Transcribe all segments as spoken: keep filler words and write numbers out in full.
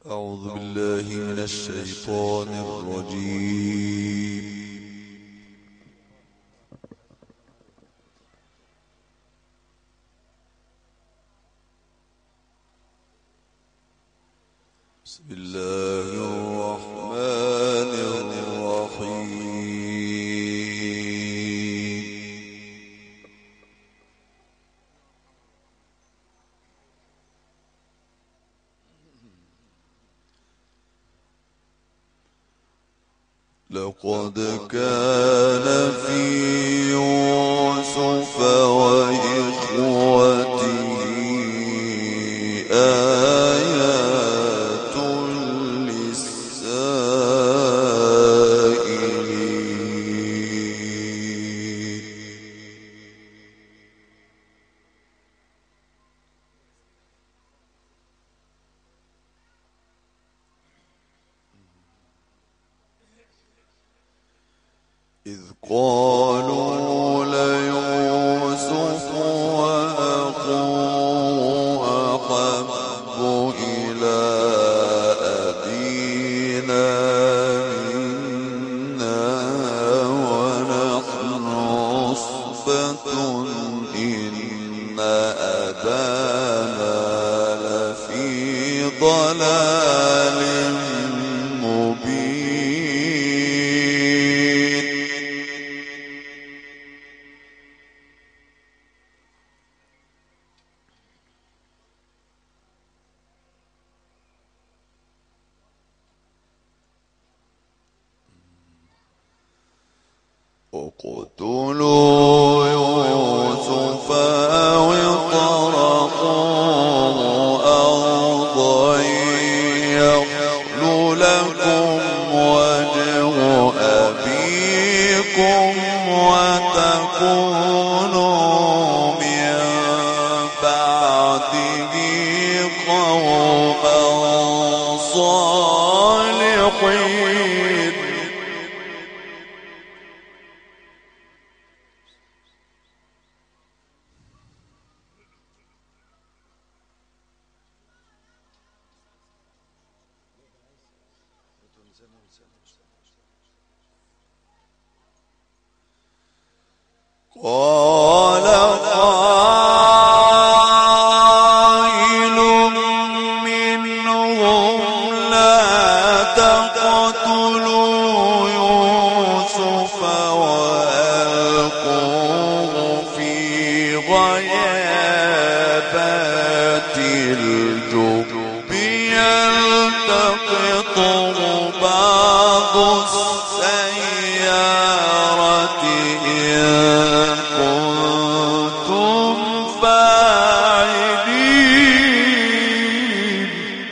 أعوذ بالله من الشيطان الرجيم. بسم الله الرحمن الرحيم. لقد كان في يوسف وإخوته آيات للسائلين. إذ قالوا ليوسف وأخوه أحب إلى أبينا منا ونحن عصبة إن أبانا لفي ضلال مبين. اقتلوا يوسف أو اطرحوه أرضا يخل لكم وجه أبيكم وتكونوا من بعده قوما صالحين. قال قائل منهم لا تقتلوا يوسف وألقوه في غيابات الجب يلتقطه بعض السيارة إن كنتم فاعلين.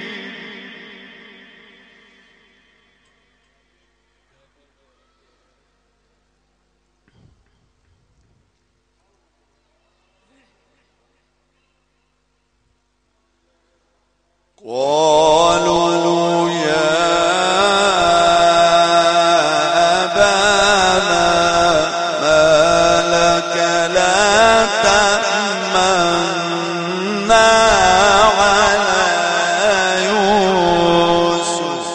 قالوا يا أبانا ما لك لا تأمنا على يوسف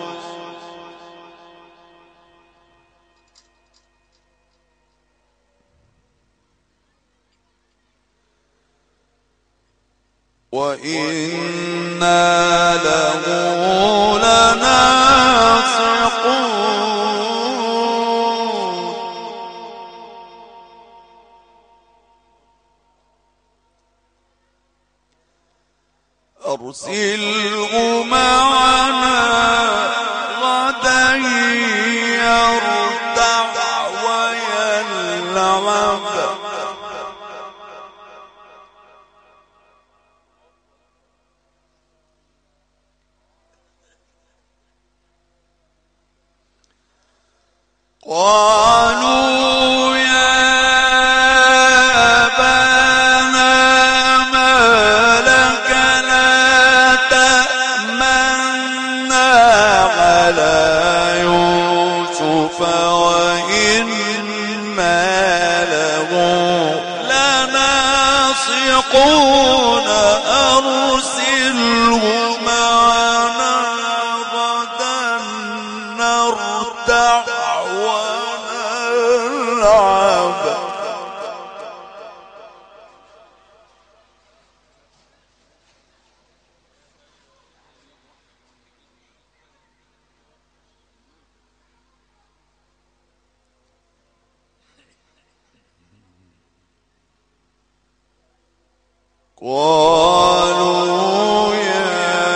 وإنا له لناصحون. أرسله معنا غدا يرتع ويلعب. قالوا يا أبانا ما لك لا تأمنا على يوسف وإنا له لناصحون. أرسله معنا قالوا يا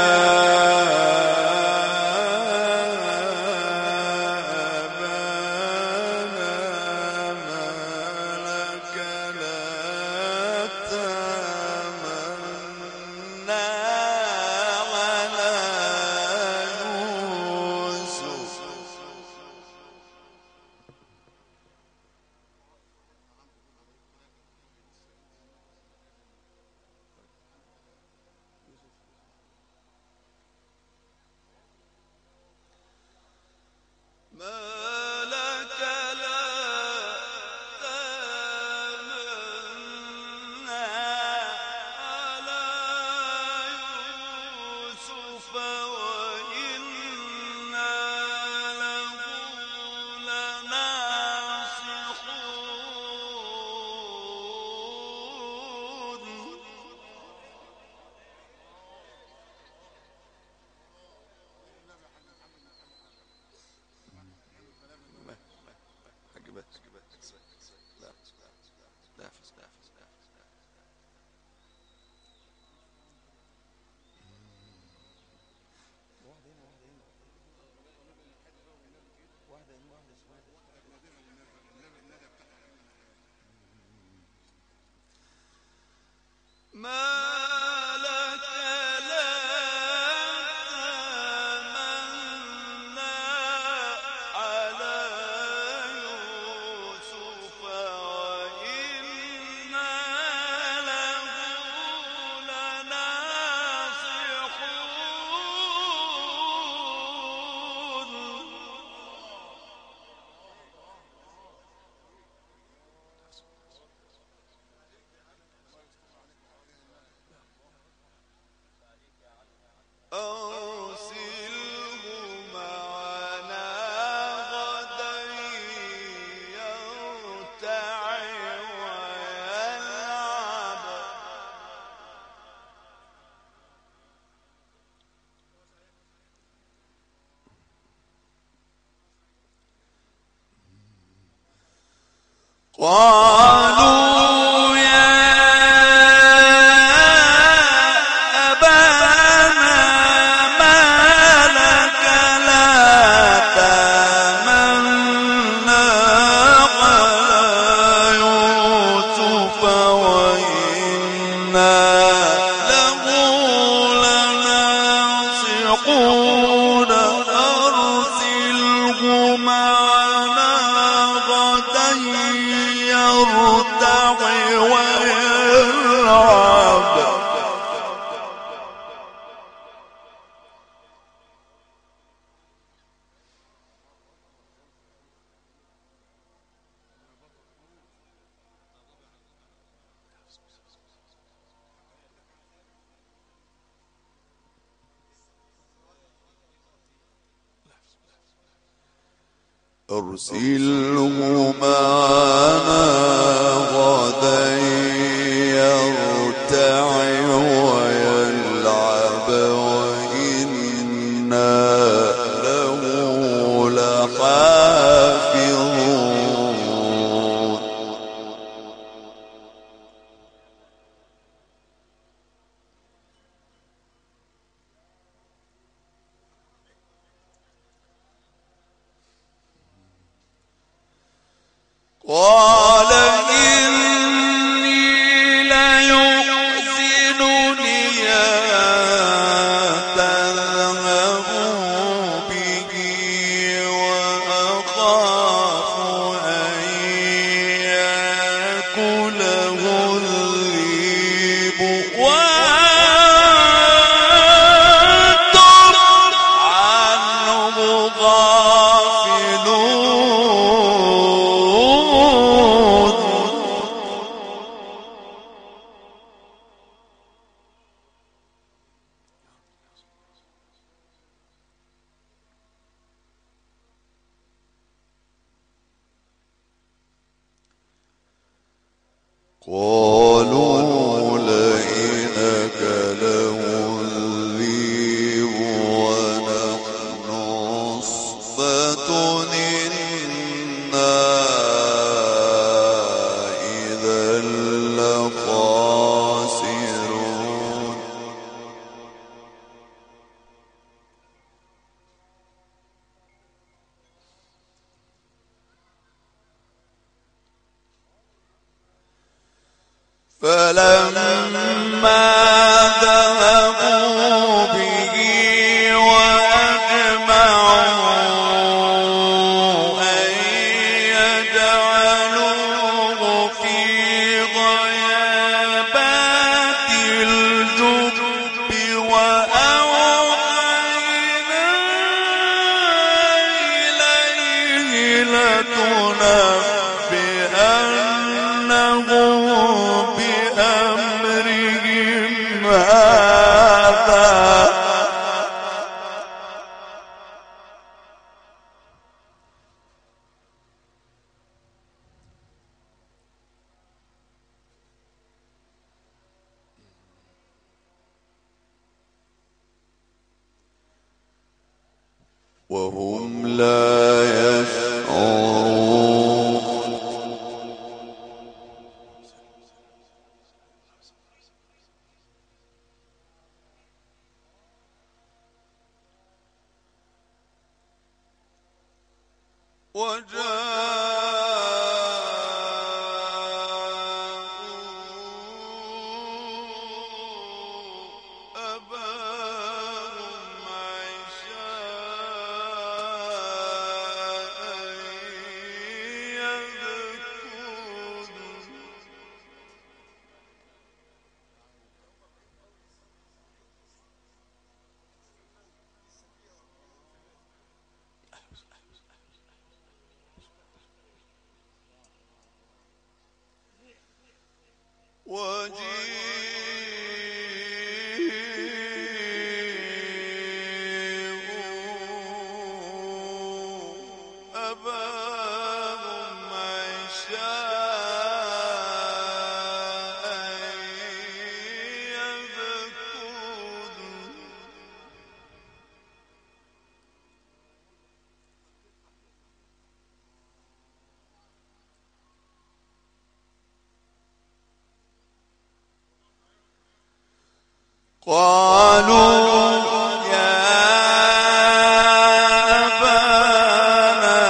أبانا ما لك لا تأمنا على يوسف ما لك لا تأمنا على يوسف وإنا له لناصحون ما لك لا تأمنا على يوسف وإنا له لناصحون أرسله معنا غدا يرتع ويلعب قالوا يا أبانا ما لك لا تأمنا على يوسف وإنا له لناصحون أرسله معنا غدا يرتع ويلعب أرسله معنا غدا يرتع ويلعب وإنا له لحافظون قال إني ليحزنني أن تذهبوا به وأخاف أن يأكله الذئب وأنتم عنه غافلون قالوا لئن أكله الذئب ونحن عصبة إنا إذا لخاسرون فلما ذهبوا به وأجمعوا أن يجعلوه في غيابات الجب وأوحينا إليه لتنبئنهم بأمرهم هذا وهم لا يشعرون. وجاءوا أباهم عشاء يبكون. وجيءوا أباهم عشاء يبكون. قالوا يا أبانا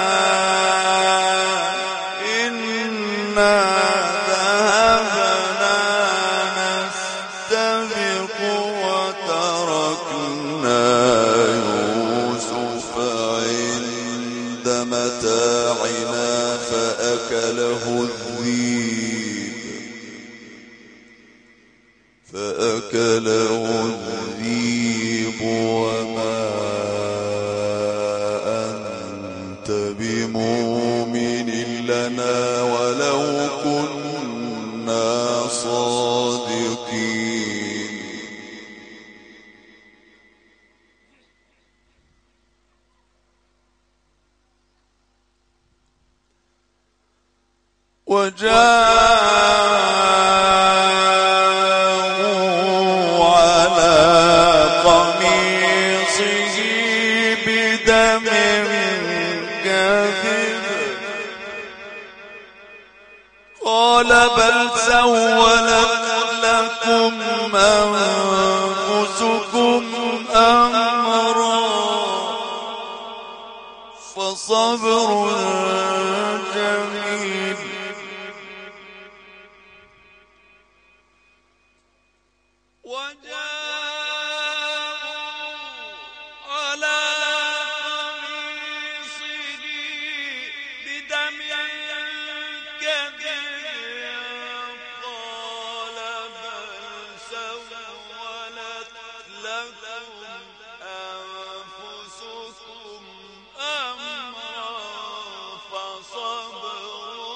إنا ذهبنا نستبق وتركنا يوسف عند متاعنا فأكله الذئب فأكله الذئب وما أنت بمؤمن لنا ولو كنا صادقين. وجاءوا على قميصه بدم كذب قال بل سولت لكم أنفسكم أمرا فصبر جميل. وجاءوا على قميصه بدم كذب قال بل سولت لكم أنفسكم أمرا فصبر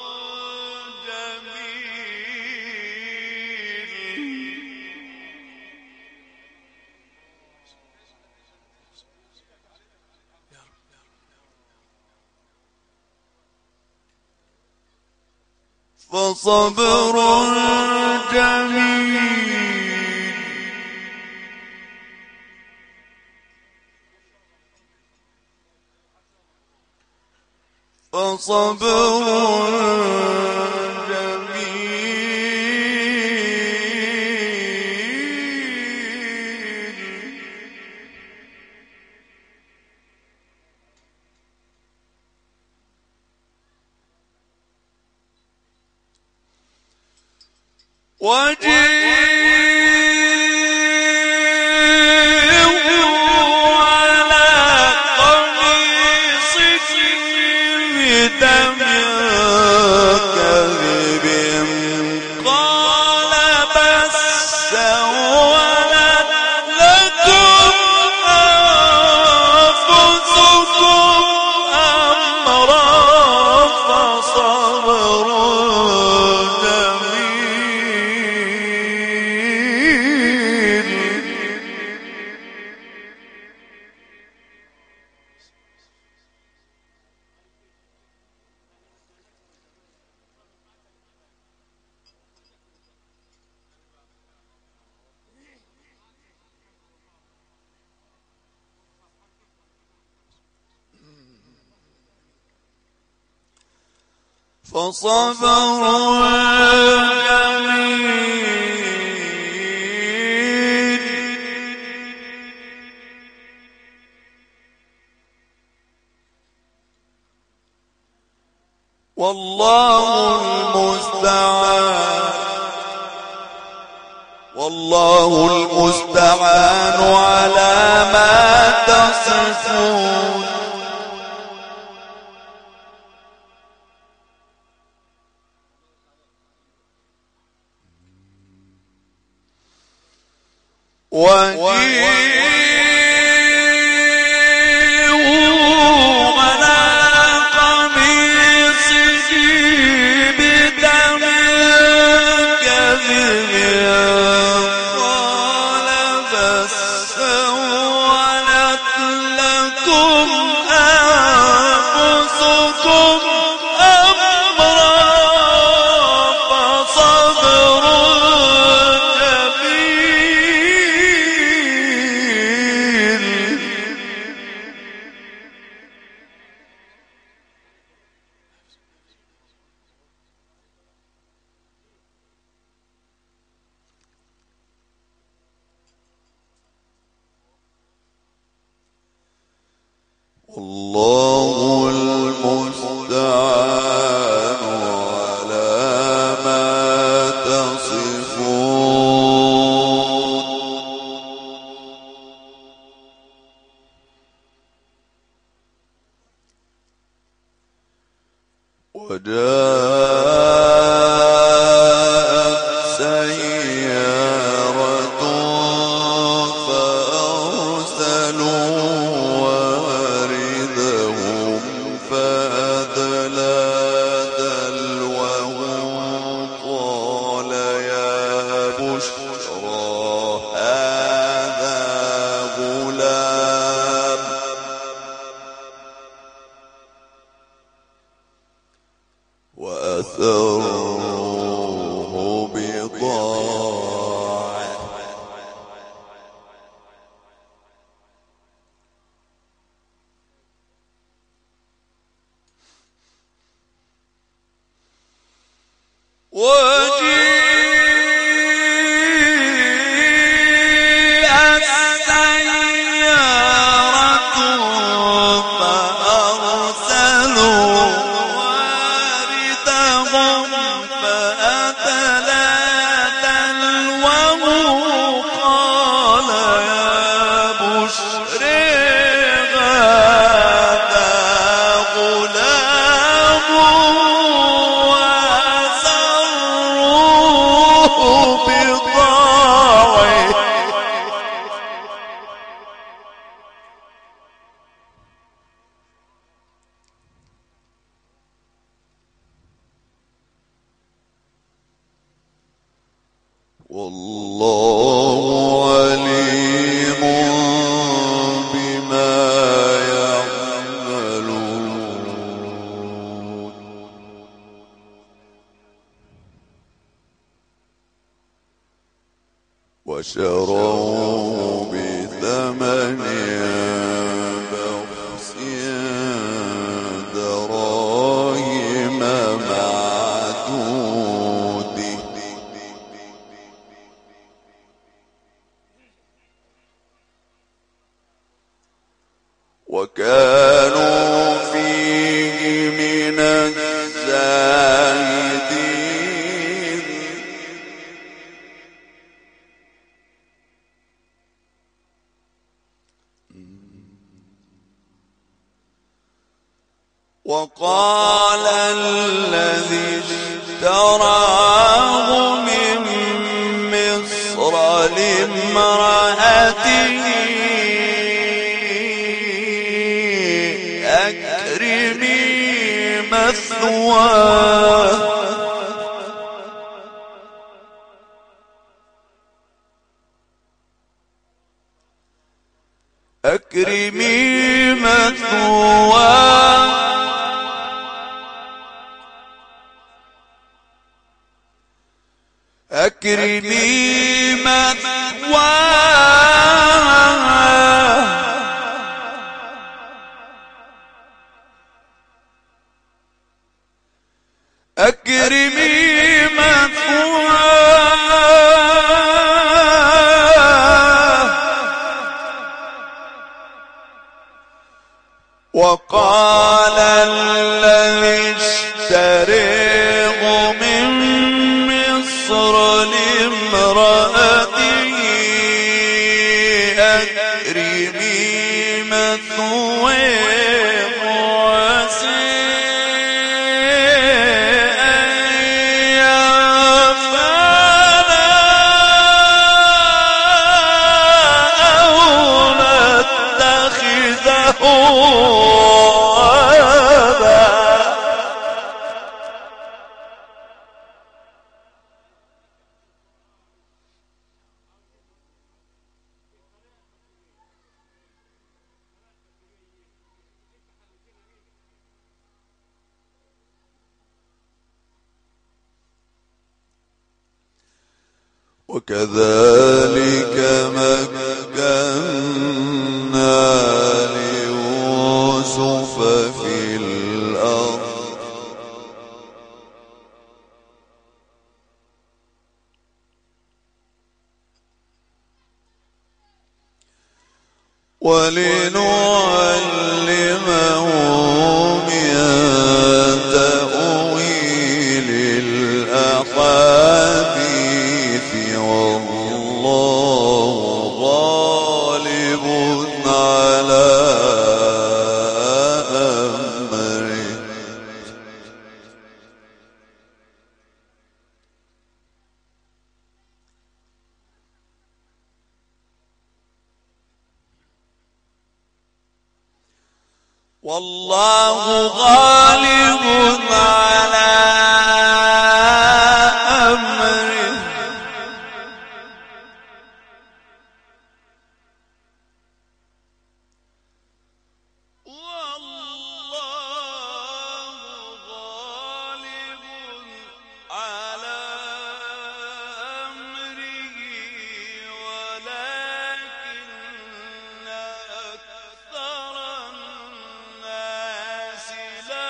فصبر جميل. فصبر جميل. فصبر جميل والله المستعان والله المستعان على ما تصفون وجيءوا على قميصه بدم كذب قال بل سولت لكم أنفسكم أمرا فصبر والله المستعان على ما تصفون وجاءت سيارة فأرسلوا وأثروه بضاعة وجيء السيارة فأرسلوا فأدلى دلوه قال يا بشرى هذا غلام وأسروه بضاعة والله عليم بما يعملون وشروا بثمن بخس دراهم معدودة وكانوا فيه من الزاهدين وقال الذي اشتراه من مصر لامرأته أكرمي مثواه أكرمي مثواه أكرمي مثواه أكرمي مثواه وقال الذي اشتريه من مصر لامرأته أكرمي مثواه وعسى أن ينفعنا أو نتخذه وكذلك مكنا ليوسف في الأرض ولنعلمه من تأويل الأحاديث والله غالب على أمره والله غالب على أمره والله غالب على أمره ولكن أكثر الناس لا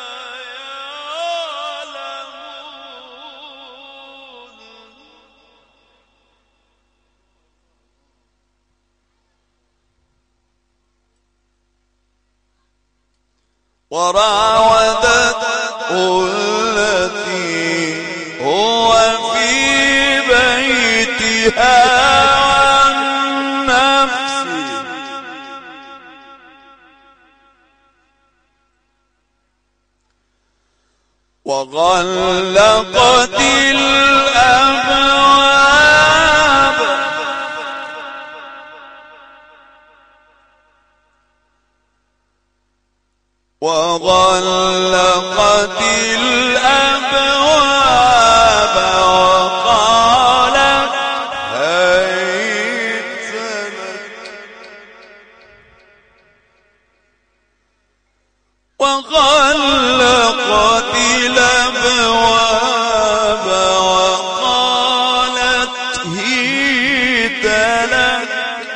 يعلمون وراودته التي هو في بيتها عن نفسه وغلقت الأبواب وغلقت الأبواب وقالت هيت لك وغلقت الأبواب وقالت هيت لك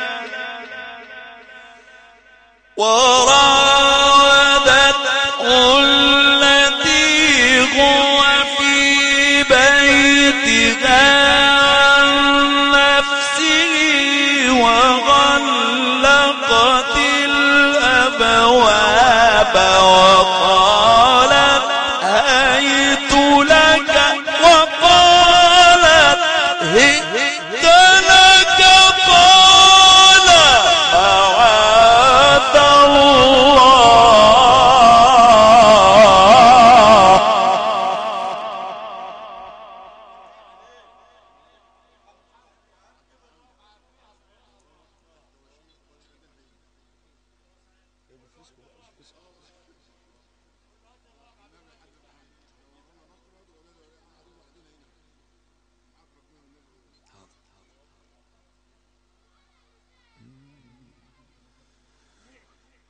وراودته التي هو في بيتها عن نفسه وغلقت الأبواب وقالت هيت لك وقالت هيت لك قال معاذ الله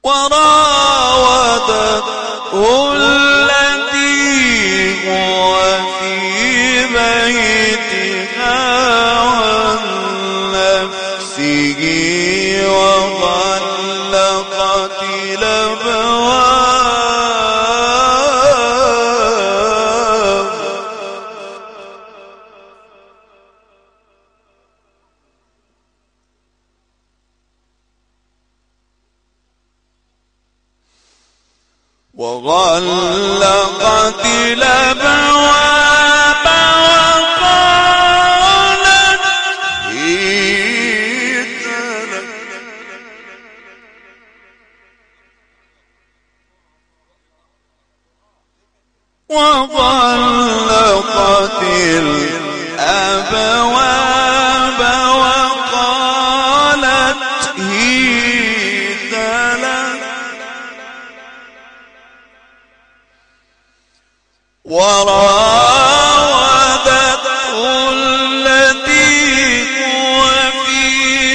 وراودته التي هو في بيتها عن نفسه وغلقت الأبواب وغلقت الأبواب وقالت هيت لك وغلقت الأبواب وقالت هيت لك وراودته التي هو في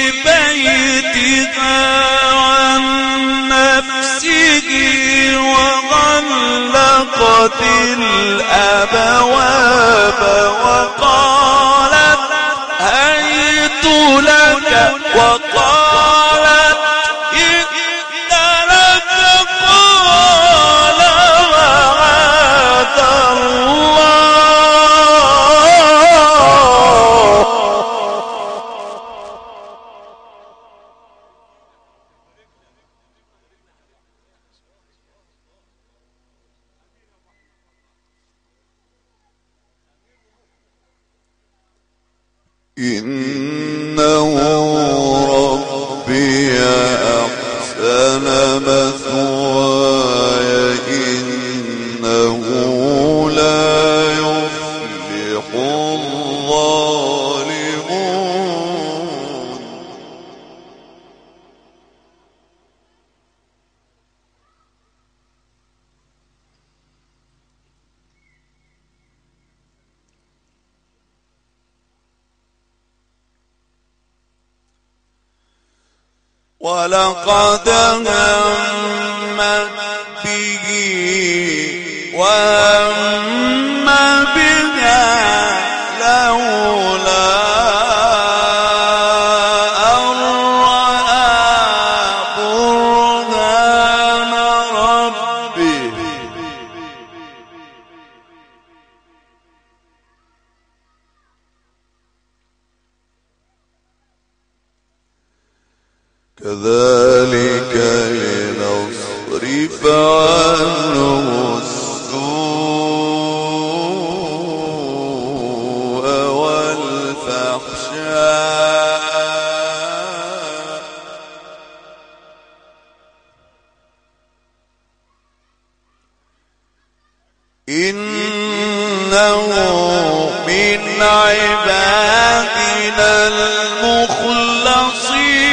بيتها عن نفسه وغلقت الأبواب وقالت هيت لك وقالت هيت لك قال معاذ إنه ربي أحسن مثواي إنه لا يفلح الظالمون ولقد همت به وهم بها لولا أن رأى برهان ربه كذلك لنصرف عنه السوء والفحشاء إنه من عبادنا المخلصين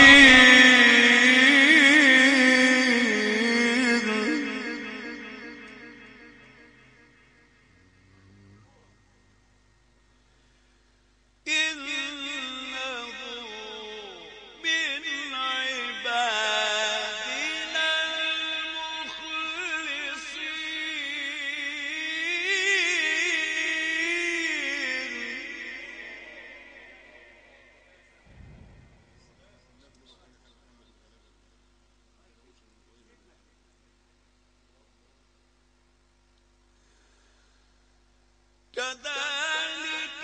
كذلك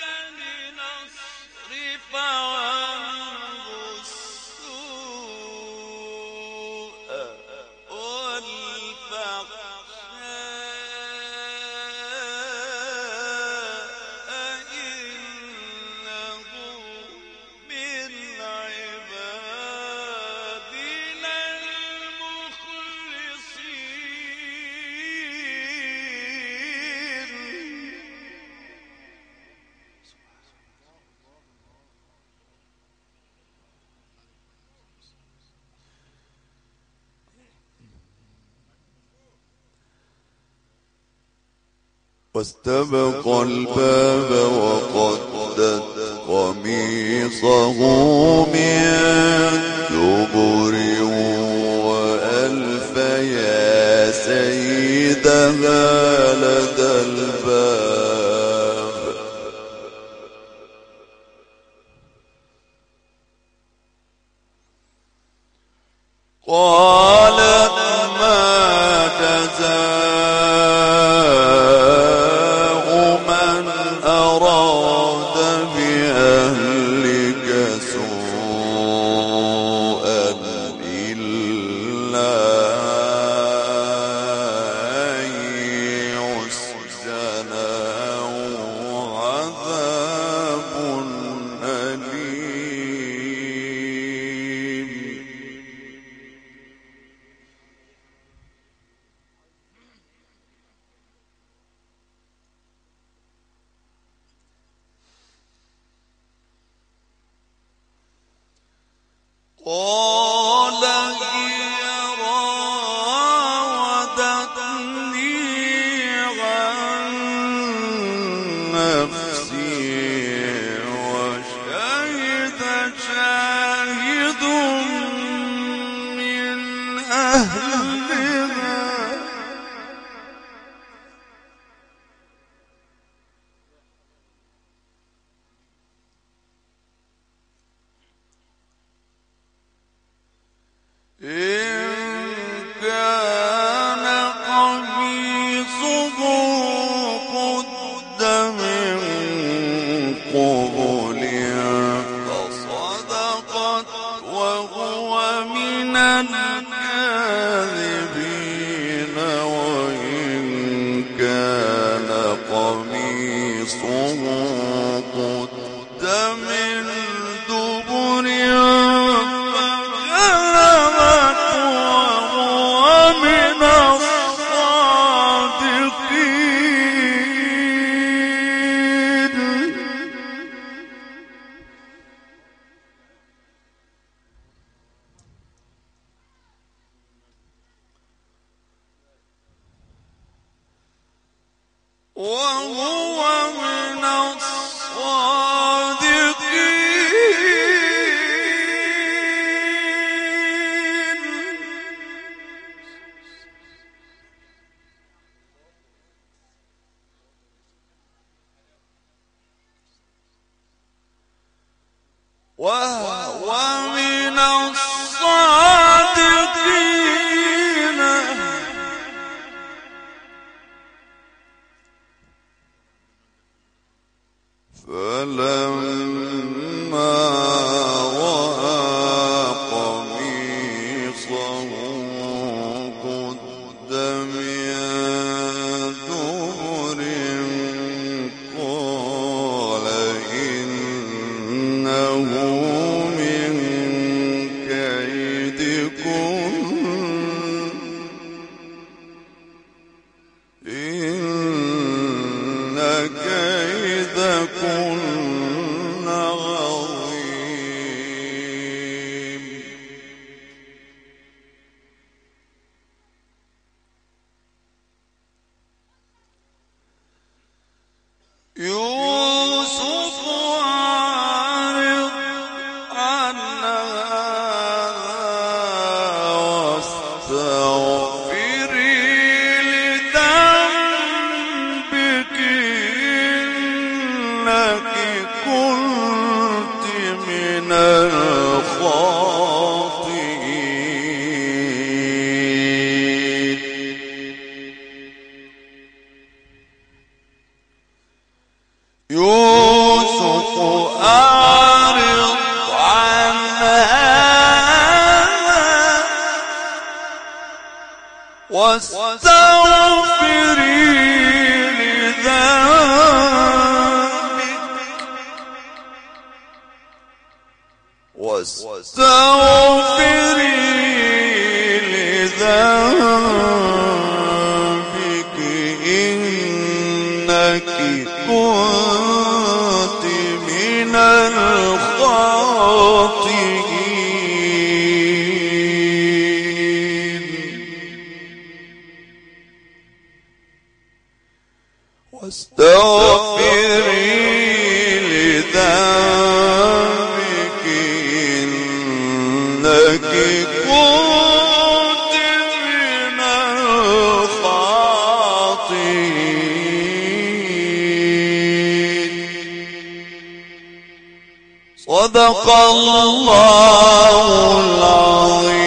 لنصرف عنه السوء والفحشاء إنه من عبادنا المخلصين واستبق الباب وقدت قميصه من دبر وألف قالت ما جزاء من أراد بأهلك سوءا إلا أن يسجن أو عذاب أليم. قال هي راودتني عن نفسي وشهد شاهد من أهلها إن كان قميصه قد من قبل فصدقت وهو من الكاذبين وإن كان قميصه قد من دبر وهو من الصادقين. وهو من الصادقين. فلما رأى قميصه قد من دبر قال إنه من كيدكن إن كيدكن عظيم. يوسف أعرض عن هذا واستغفري لذنبك إنك كنت من الخاطئين. يوسف أعرض عن هذا واستغفري لذنبك واستغفري لذنبك إنك كنت من الخاطئين. واستغفري لذنبك إنك كنت من الخاطئين. صدق الله العظيم.